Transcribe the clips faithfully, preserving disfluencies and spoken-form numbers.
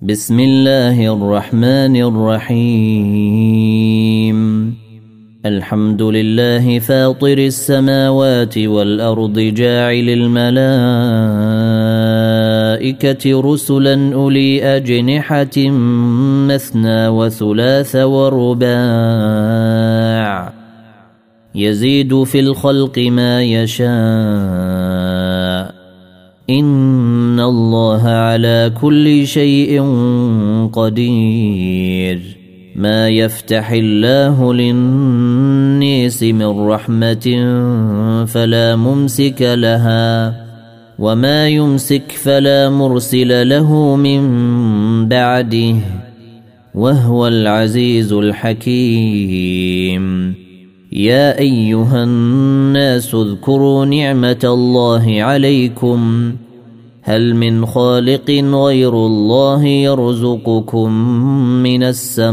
بسم الله الرحمن الرحيم. الحمد لله فاطر السماوات والأرض جاعل الملائكة رسلا أولي أجنحة مثنى وثلاث ورباع يزيد في الخلق ما يشاء إن الله على كل شيء قدير. ما يفتح الله للناس من رحمة فلا ممسك لها وما يمسك فلا مرسل له من بعده وهو العزيز الحكيم. يا أيها الناس اذكروا نعمة الله عليكم هل من خالق غير الله يرزقكم من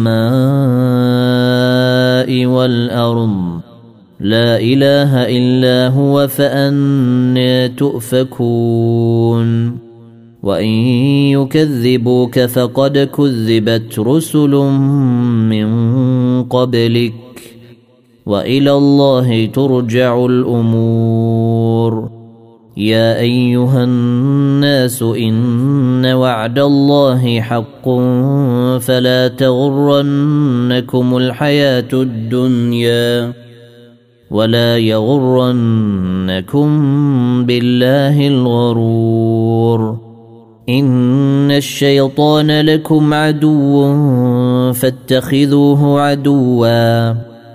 السماء والأرض لا إله إلا هو فأنى تؤفكون. وإن يكذبوك فقد كذبت رسل من قبلك وإلى الله ترجع الأمور. يا أيها الناس إن وعد الله حق فلا تغرنكم الحياة الدنيا ولا يغرنكم بالله الغرور. إن الشيطان لكم عدو فاتخذوه عدوا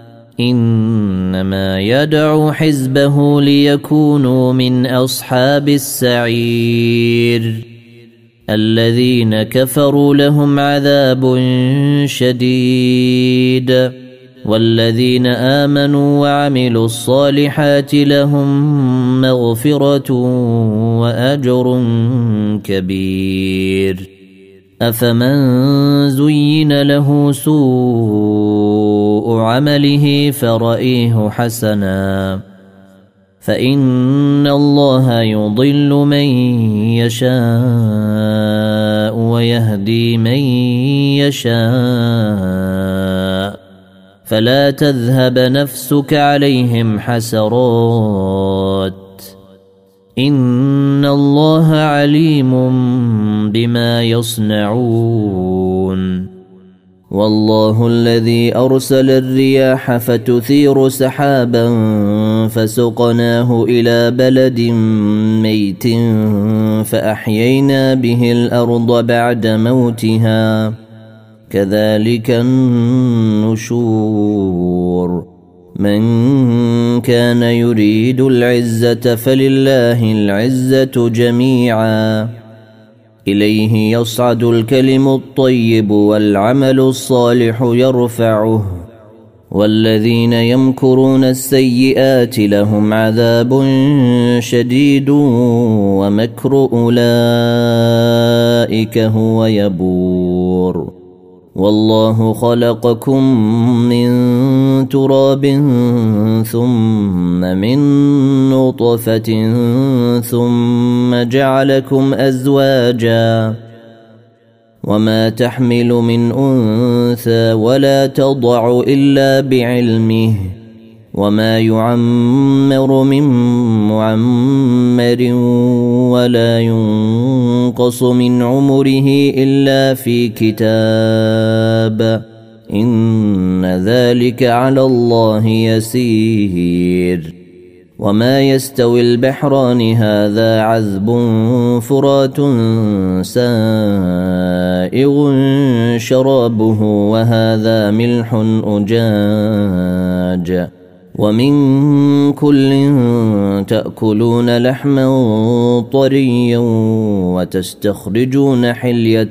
إنما يدعو حزبه ليكونوا من أصحاب السعير. الذين كفروا لهم عذاب شديد والذين آمنوا وعملوا الصالحات لهم مغفرة وأجر كبير. أفمن زين له سوء عمله فرأيه حسنا فإن الله يضل من يشاء ويهدي من يشاء فلا تذهب نفسك عليهم حسرات إن الله عليم بما يصنعون. والله الذي أرسل الرياح فتثير سحابا فسقناه إلى بلد ميت فأحيينا به الأرض بعد موتها كذلك النشور. من كان يريد العزة فلله العزة جميعا إليه يصعد الكلم الطيب والعمل الصالح يرفعه والذين يمكرون السيئات لهم عذاب شديد ومكر أولئك هو يبور. والله خلقكم من تراب ثم من نطفة ثم جعلكم أزواجا وما تحمل من أنثى ولا تضع إلا بعلمه وما يعمر من معمر ولا ينقص من عمره إلا في كتاب إن ذلك على الله يسير. وما يستوي البحران هذا عذب فرات سائغ شرابه وهذا ملح أجاج ومن كل تأكلون لحما طريا وتستخرجون حلية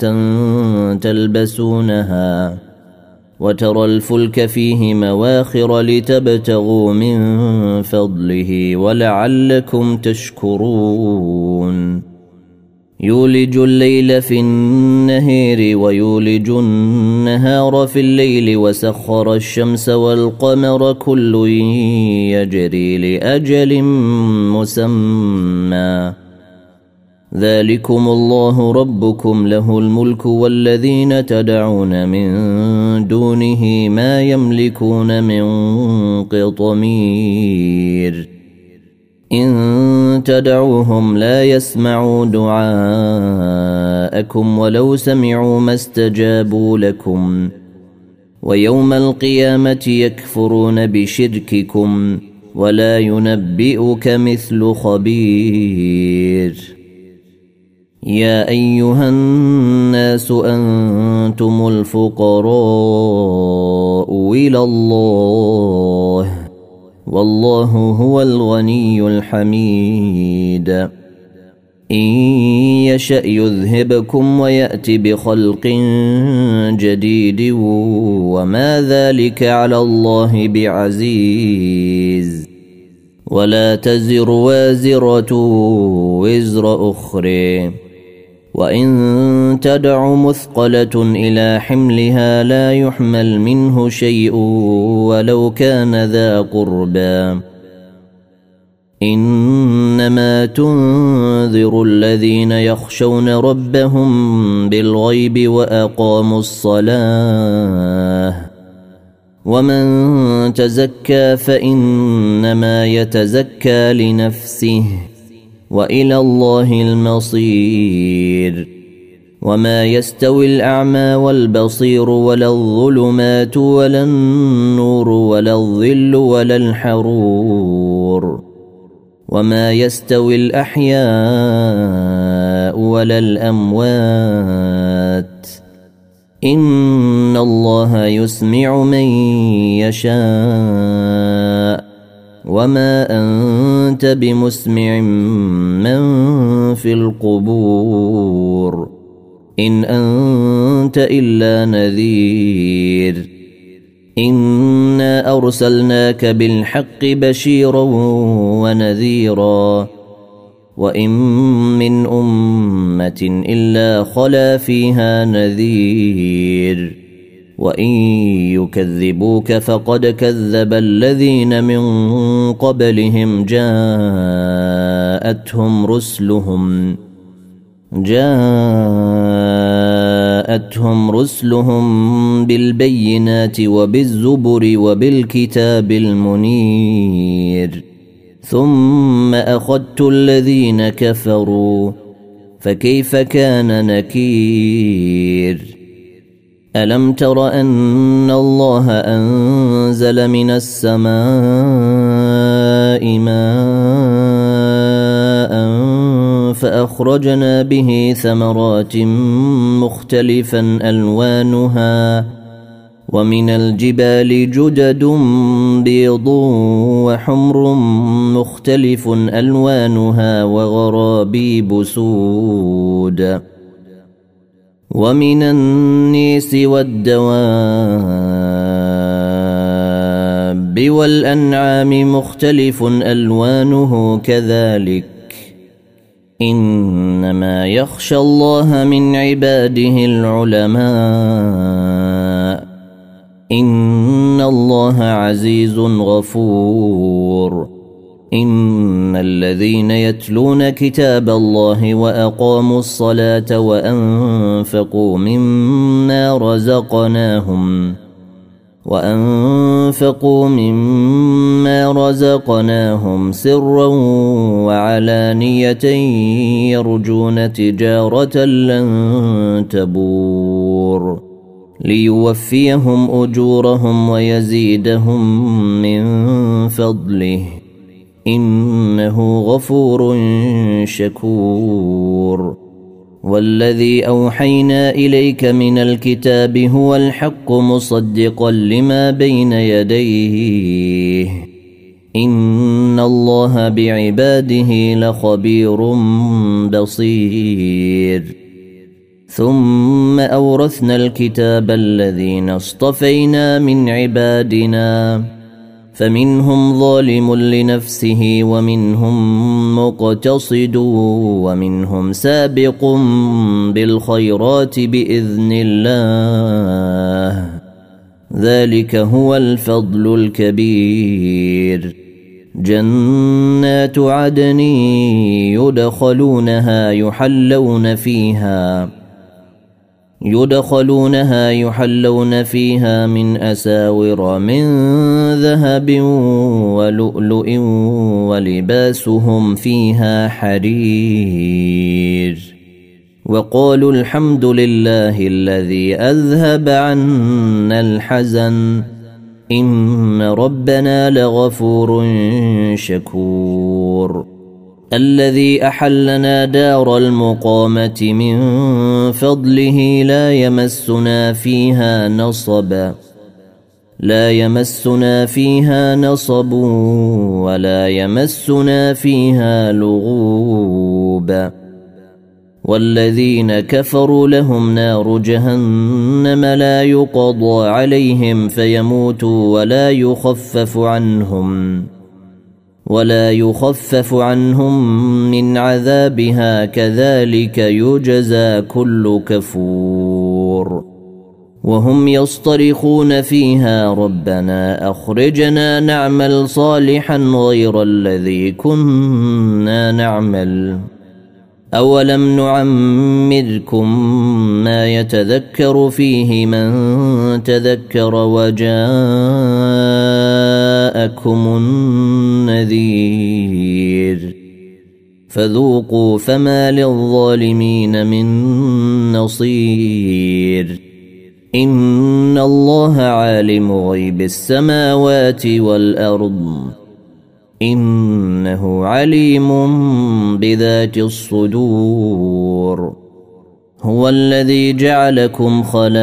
تلبسونها وترى الفلك فيه مواخر لتبتغوا من فضله ولعلكم تشكرون. يولج الليل في النهار ويولج النهار في الليل وسخر الشمس والقمر كل يجري لأجل مسمى ذلكم الله ربكم له الملك والذين تدعون من دونه ما يملكون من قطمير إن تدعوهم لا يسمعوا دعاءكم ولو سمعوا ما استجابوا لكم ويوم القيامة يكفرون بشرككم ولا ينبئك مثل خبير يا أيها الناس أنتم الفقراء إلى الله والله هو الغني الحميد إن يشأ يذهبكم ويأت بخلق جديد وما ذلك على الله بعزيز ولا تزر وازرة وزر أخرى وإن تدع مثقلة إلى حملها لا يحمل منه شيء ولو كان ذا قربى إنما تنذر الذين يخشون ربهم بالغيب وأقاموا الصلاة ومن تزكى فإنما يتزكى لنفسه وإلى الله المصير وما يستوي الأعمى والبصير ولا الظلمات ولا النور ولا الظل ولا الحرور وما يستوي الأحياء ولا الأموات إن الله يسمع من يشاء وما أنت بمسمع من في القبور إن أنت إلا نذير إنا أرسلناك بالحق بشيرا ونذيرا وإن من أمة إلا خلا فيها نذير وإن يكذبوك فقد كذب الذين من قبلهم جاءتهم رسلهم جاءتهم رسلهم بالبينات وبالزبر وبالكتاب المنير ثم أخذت الذين كفروا فكيف كان نكير ألم تر أن الله أنزل من السماء ماء فأخرجنا به ثمرات مختلفا ألوانها ومن الجبال جدد بيض وحمر مختلف ألوانها وغرابيب سود ومن النيس والدواب والأنعام مختلف ألوانه كذلك إنما يخشى الله من عباده العلماء إن الله عزيز غفور إن الذين يتلون كتاب الله وأقاموا الصلاة وأنفقوا مما رزقناهم وأنفقوا مما رزقناهم سرا وعلانية يرجون تجارة لن تبور ليوفيهم أجورهم ويزيدهم من فضله إنه غفور شكور والذي أوحينا إليك من الكتاب هو الحق مصدقا لما بين يديه إن الله بعباده لخبير بصير ثم أورثنا الكتاب الذين اصطفينا من عبادنا فمنهم ظالم لنفسه ومنهم مقتصد ومنهم سابق بالخيرات بإذن الله ذلك هو الفضل الكبير جنات عدن يدخلونها يحلون فيها يدخلونها يحلون فيها من أساور من ذهب ولؤلؤ ولباسهم فيها حرير وقالوا الحمد لله الذي أذهب عنا الحزن إن ربنا لغفور شكور الذي أحلنا دار المقامة من فضله لا يمسنا فيها نصب لا يمسنا فيها نصب ولا يمسنا فيها لغوب والذين كفروا لهم نار جهنم لا يقضى عليهم فيموتوا ولا يخفف عنهم ولا يخفف عنهم من عذابها كذلك يجزى كل كفور وهم يصطرخون فيها ربنا أخرجنا نعمل صالحا غير الذي كنا نعمل أولم نعمركم ما يتذكر فيه من تذكر وجاءكم النذير فذوقوا فما للظالمين من نصير إن الله عالم غيب السماوات والأرض إنه عليم بذات الصدور هو الذي جعلكم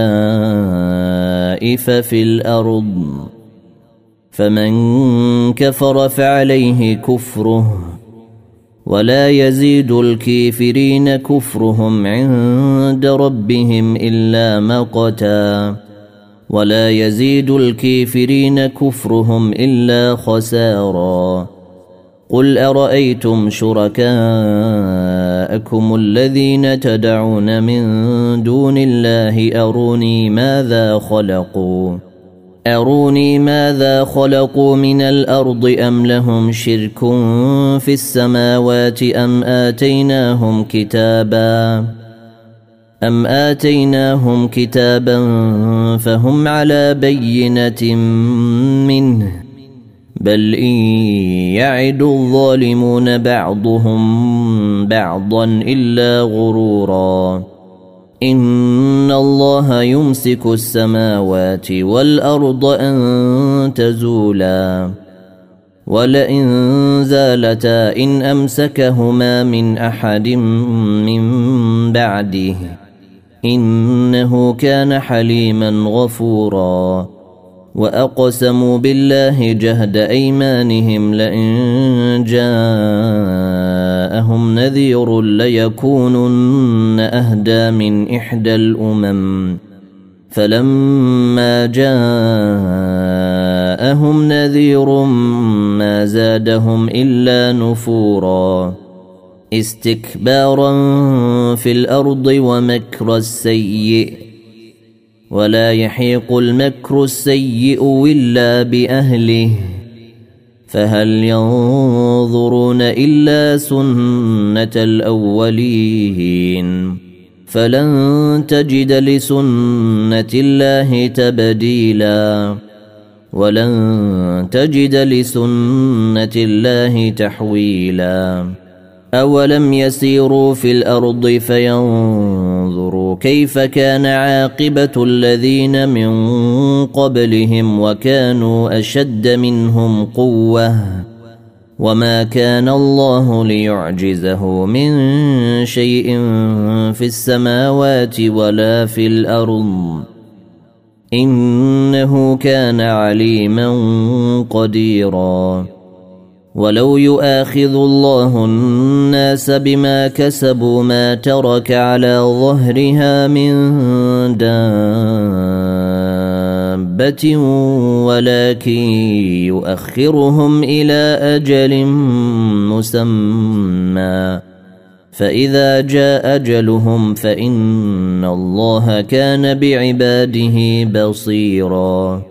خلائف في الأرض فمن كفر فعليه كفره ولا يزيد الكافرين كفرهم عند ربهم إلا مقتا ولا يزيد الكافرين كفرهم إلا خسارا قل أرأيتم شركاءكم الذين تدعون من دون الله أروني ماذا خلقوا أروني ماذا خلقوا من الأرض أم لهم شرك في السماوات أم آتيناهم كتابا أم آتيناهم كتابا فهم على بينة منه بل إن يعد الظالمون بعضهم بعضا إلا غرورا إن الله يمسك السماوات والأرض أن تزولا ولئن زالتا إن أمسكهما من أحد من بعده إنه كان حليما غفورا وأقسموا بالله جهد أيمانهم لئن جاءهم نذير ليكونن أهدى من إحدى الأمم فلما جاءهم نذير ما زادهم إلا نفورا استكبارا في الأرض ومكر السيء ولا يحيق المكر السيء إلا بأهله فهل ينظرون إلا سنة الأولين فلن تجد لسنة الله تبديلا ولن تجد لسنة الله تحويلا أولم يسيروا في الأرض فينظروا كيف كان عاقبة الذين من قبلهم وكانوا أشد منهم قوة وما كان الله ليعجزه من شيء في السماوات ولا في الأرض إنه كان عليما قديرا ولو يؤاخذ الله الناس بما كسبوا ما ترك على ظهرها من دابة ولكن يؤخرهم إلى أجل مسمى فإذا جاء أجلهم فإن الله كان بعباده بصيراً